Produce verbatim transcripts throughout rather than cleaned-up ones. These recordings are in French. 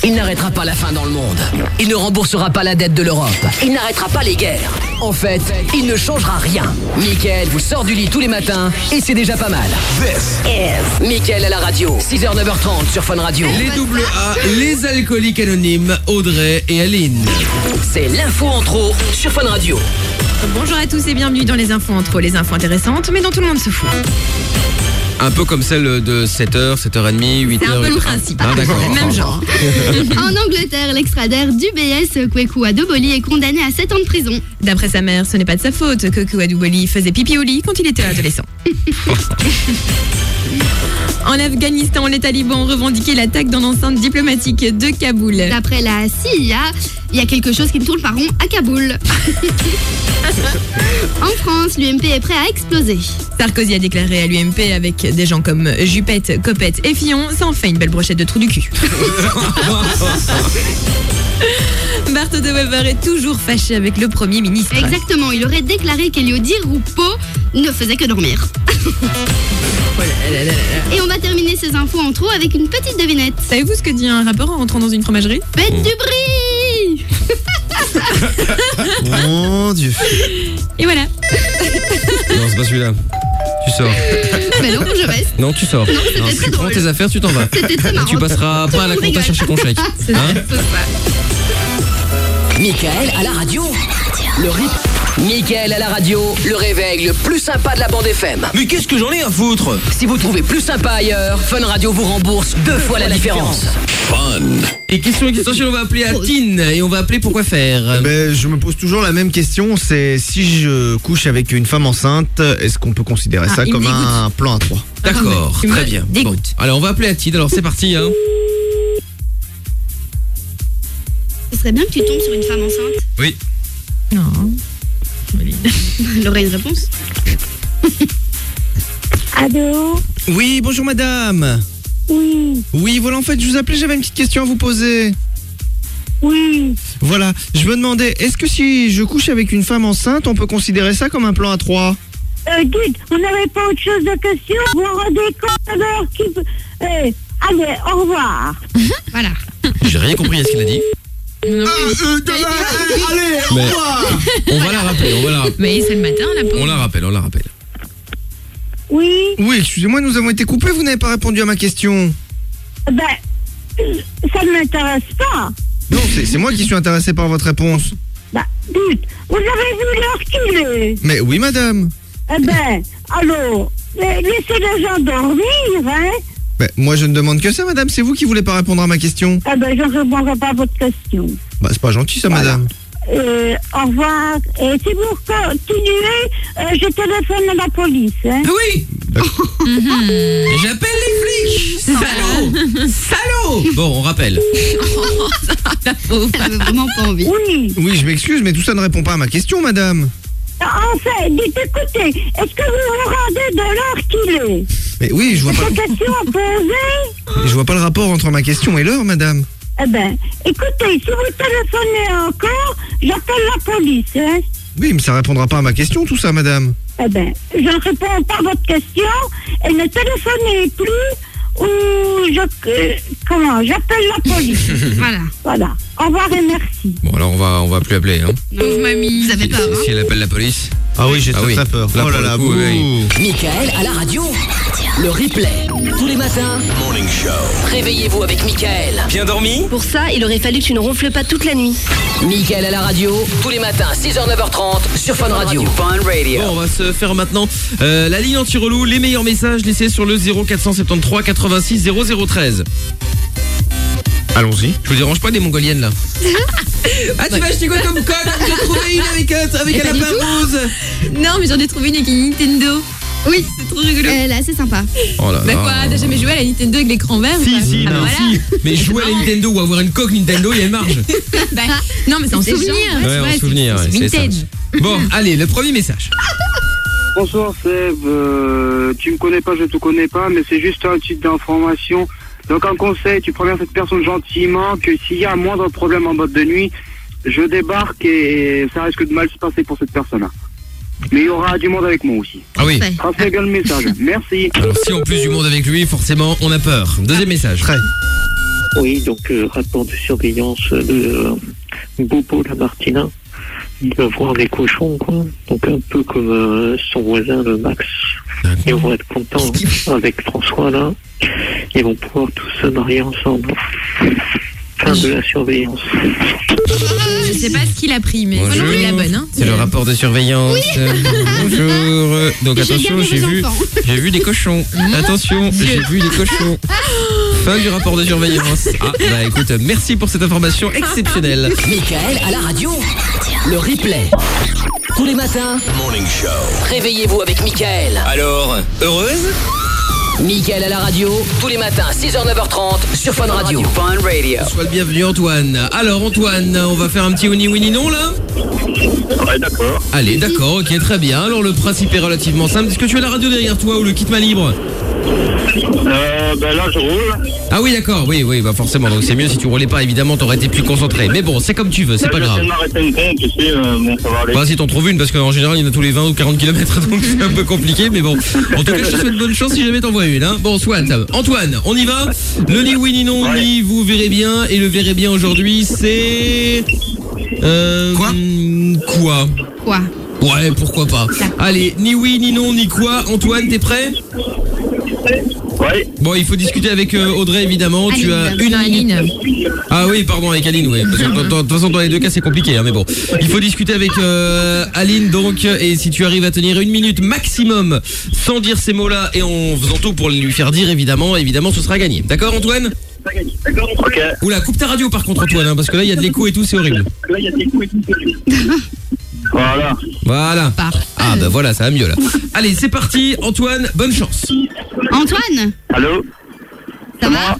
Il n'arrêtera pas la faim dans le monde. Il ne remboursera pas la dette de l'Europe. Il n'arrêtera pas les guerres. En fait, il ne changera rien. Mickaël vous sort du lit tous les matins et c'est déjà pas mal. This is Mickaël à la radio. six heures neuf heures trente sur Fun Radio. Les double A, les alcooliques anonymes, Audrey et Aline. C'est l'info en trop sur Fun Radio. Bonjour à tous et bienvenue dans les infos en trop, les infos intéressantes, mais dont tout le monde se fout. Un peu comme celle de sept heures, sept heures trente, huit heures. C'est un peu le principe. Ah, d'accord. Même genre. En Angleterre, l'extradaire d'U B S Kweku Adoboli est condamné à sept ans de prison. D'après sa mère, ce n'est pas de sa faute que Kweku Adoboli faisait pipi au lit quand il était adolescent. En Afghanistan, les talibans ont revendiqué l'attaque dans l'enceinte diplomatique de Kaboul. D'après la C I A, il y a quelque chose qui ne tourne pas rond à Kaboul. En France, l'U M P est prêt à exploser. Sarkozy a déclaré à l'U M P avec des gens comme Juppette, Copette et Fillon, ça en fait une belle brochette de trous du cul. Bart de Wever est toujours fâché avec le Premier ministre. Exactement, il aurait déclaré qu'Elio Di Rupo ne faisait que dormir. Et on va terminer ces infos en trop avec une petite devinette. Savez-vous ce que dit un rappeur en rentrant dans une fromagerie? Faites du bruit. Mon Dieu. Et voilà. Non, c'est pas celui-là. Tu sors. Mais non, je reste. Non, tu sors. Non, c'était Non, très tu prends drôle. tes affaires, tu t'en vas. C'était très marrant. Tu passeras pas à la Tout le monde compta rigole. chercher ton chèque. C'est Hein ça, c'est ça. Mickaël à la radio. Le rip. Mickaël à la radio, le réveil le plus sympa de la bande F M. Mais qu'est-ce que j'en ai à foutre? Si vous trouvez plus sympa ailleurs, Fun Radio vous rembourse deux fois la différence. Fun. Et question extension, on va appeler à Tine et on va appeler pourquoi faire. Ben, je me pose toujours la même question, c'est si je couche avec une femme enceinte, est-ce qu'on peut considérer Ah, ça il comme me dégoûte. un plan à trois? D'accord, Tu me très bien. dégoûtes. Bon. Alors on va appeler à Tine, alors c'est parti. Hein. Ce serait bien que tu tombes sur une femme enceinte. Oui. Non. Elle aurait une réponse. Allô? Oui, bonjour madame. Oui, Oui, voilà, en fait, je vous appelais, j'avais une petite question à vous poser. oui. Voilà, je me demandais, est-ce que si je couche avec une femme enceinte, on peut considérer ça comme un plan à trois? Euh, dites, vous n'avez pas autre chose de question? Vous vous rendez compte alors qui... Euh, allez, au revoir. Voilà. J'ai rien compris à ce qu'il a dit. Euh, euh, de- euh, allez, au Mais- revoir. On va la rappeler, on va la rappeler. Mais c'est le matin, la pauvre. On la rappelle, on la rappelle. Oui, Oui, excusez-moi, nous avons été coupés, vous n'avez pas répondu à ma question. ben, ça ne m'intéresse pas. Non, c'est c'est moi qui suis intéressé par votre réponse. Ben, dites, vous avez vu l'heure qu'il est? Mais oui, madame. Eh ben, alors, la- laissez les gens dormir, hein? Ben, moi, je ne demande que ça, madame, c'est vous qui voulez pas répondre à ma question. Eh ben, je ne répondrai pas à votre question. Bah, c'est pas gentil, ça, madame. Euh, au revoir. Et si vous continuez, euh, je téléphone à la police, hein? Oui. J'appelle les flics. Salaud. Salaud. Bon, on rappelle. La pauvre. Elle avait vraiment pas envie. Oui. Oui, je m'excuse, mais tout ça ne répond pas à ma question, madame. Enfin, dites, écoutez, est-ce que vous vous rendez de l'heure qu'il est? Mais oui, je vois pas, Cette question à poser? je vois pas le rapport entre ma question et l'heure, madame. Eh ben, écoutez, si vous téléphonez encore, j'appelle la police, hein? Oui, mais ça répondra pas à ma question, tout ça, madame. Eh ben, je ne réponds pas à votre question et ne téléphonez plus ou je... euh, comment? J'appelle la police. Voilà. Voilà. Au revoir et merci. Bon, alors on va, on va plus appeler. Hein. Pauvre mamie. Vous avez Si, peur, hein? si elle appelle la police. Ah oui, j'ai Ah très oui. très peur. Là, Oh pour là le là, coup, bouh. oui. Mickaël à la radio. Le replay. Tous les matins. Morning Show. Réveillez-vous avec Mickaël. Bien dormi? Pour ça, il aurait fallu que tu ne ronfles pas toute la nuit. Mickaël à la radio. Tous les matins, six heures neuf heures trente sur Fun Radio. Fun Radio. Bon, on va se faire maintenant euh, la ligne anti-relou. Les meilleurs messages laissés sur le zéro quatre cent soixante-treize quatre-vingt-six zéro zéro treize. Allons-y. Je vous dérange pas des mongoliennes là? Ah, tu vas acheter quoi comme code? J'ai trouvé une avec, un- avec Mais un pas du lapin tout. rose. Non, mais j'en ai trouvé une avec une Nintendo. Oui. C'est trop rigolo. Elle est assez sympa. Oh là Bah là. quoi, t'as jamais joué à la Nintendo avec l'écran vert? ou Si, pas? si, Ah bah non, voilà. Si, mais jouer à la Nintendo ou avoir une coque Nintendo, il y a une marge. Bah, non, mais c'est en C'est souvenir. genre, tu Ouais, vois, en c'est- souvenir, c'est ouais, c'est vintage. Bon, allez, le premier message. Bonsoir Seb, euh, tu me connais pas, je te connais pas, mais c'est juste un titre d'information. Donc un conseil, tu préviens cette personne gentiment que s'il y a un moindre problème en boîte de nuit, je débarque et ça risque de mal se passer pour cette personne-là. Mais il y aura du monde avec moi aussi. Ah oui. Parfait. Transmets bien le message. Merci. Alors si en plus du monde avec lui, forcément, on a peur. Deuxième message. Très. Oui, donc euh, rapport de surveillance de euh, Bobo Lamartina. Il va voir des cochons, quoi. Donc un peu comme euh, son voisin, le Max. Ils vont être contents avec François, là. Ils vont pouvoir tous se marier ensemble. Fin de la surveillance. Je sais pas ce qu'il a pris, mais Bonjour. c'est la bonne. Hein. C'est le rapport de surveillance. Oui. Bonjour. Donc J'ai attention, gagné j'ai vos vu, enfants. j'ai vu des cochons. Attention, j'ai vu des cochons. Fin du rapport de surveillance. Ah, bah écoute, merci pour cette information exceptionnelle. Michael à la radio. Le replay. Tous les matins, Morning Show. réveillez-vous avec Michael. Alors, heureuse? Michael à la radio, tous les matins, six heures neuf heures trente sur Fun Radio. Fun Radio. Sois le bienvenu Antoine. Alors Antoine, on va faire un petit oui oui non là. Ouais, d'accord. Allez, d'accord, ok, très bien. Alors le principe est relativement simple. Est-ce que tu as la radio derrière toi ou le kit main libre? Euh, ben là, je roule. Ah oui, d'accord, oui, oui, bah forcément. Donc c'est mieux si tu roulais pas, évidemment, t'aurais été plus concentré. Mais bon, c'est comme tu veux, c'est pas grave. Je vais m'arrêter une pompe, tu sais, euh, bon, ça va aller. Bah si t'en trouves une, parce qu'en général il y en a tous les vingt ou quarante kilomètres, donc c'est un peu compliqué, mais bon. En tout cas, je te souhaite bonne chance si jamais t'en vois une, hein. Bon, soit, Antoine, on y va. Le ni oui ni non, Ouais. ni vous verrez bien, et le verrez bien aujourd'hui, c'est... Euh... Quoi Quoi Quoi? Ouais, pourquoi pas. Allez, ni oui, ni non, ni quoi. Antoine, t'es prêt? Ouais. Bon, il faut discuter avec euh, Audrey, évidemment. Tu as Aline. une Non, Aline. Ah oui, pardon, avec Aline, oui. Parce que, de toute façon, dans les deux cas, c'est compliqué, hein, mais bon. Il faut discuter avec euh, Aline, donc, et si tu arrives à tenir une minute maximum sans dire ces mots-là et en faisant tout pour lui faire dire, évidemment, évidemment, ce sera gagné. D'accord, Antoine? D'accord, ok. Oula, coupe ta radio, par contre, Antoine, hein, parce que là, il y a de l'écho et tout, c'est horrible. Là, il y a des coups et tout. Voilà. Voilà. Parfait. Ah, bah voilà, ça va mieux, là. Allez, c'est parti, Antoine, bonne chance. Antoine, Allô? ça va?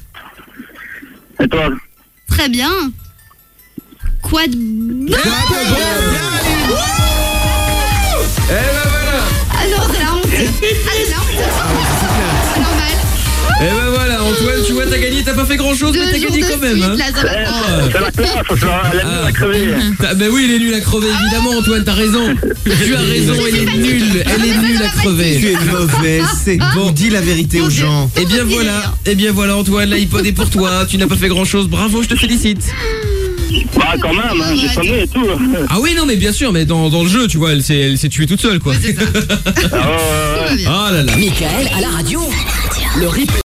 Et toi? Très bien. Quoi de... Eh ben voilà. Ah non, c'est la honte. Ah, c'est la honte. C'est normal. Eh ben voilà, Antoine, tu vois, t'as gagné, t'as pas fait grand-chose, mais Deux t'as jours gagné de quand même, suite, hein. là, ça va. Ah. C'est la classe, ça sera la nuit à crever. Ah, bah oui, il est nul à crever, évidemment, Antoine, t'as raison. Tu as raison, elle est nulle, elle est nulle à crever. Tu es mauvais, c'est bon. Dis la vérité aux gens. Eh bien voilà, eh bien voilà, Antoine, l'iPod est pour toi. Tu n'as pas fait grand chose, bravo, je te félicite. Bah, quand même, hein, j'ai sonné et tout. Ah oui, non, mais bien sûr, mais dans, dans le jeu, tu vois, elle s'est, elle s'est tuée toute seule, quoi. Ah, ouais, ouais, ouais. Ah là là. Michael à la radio. Le replay.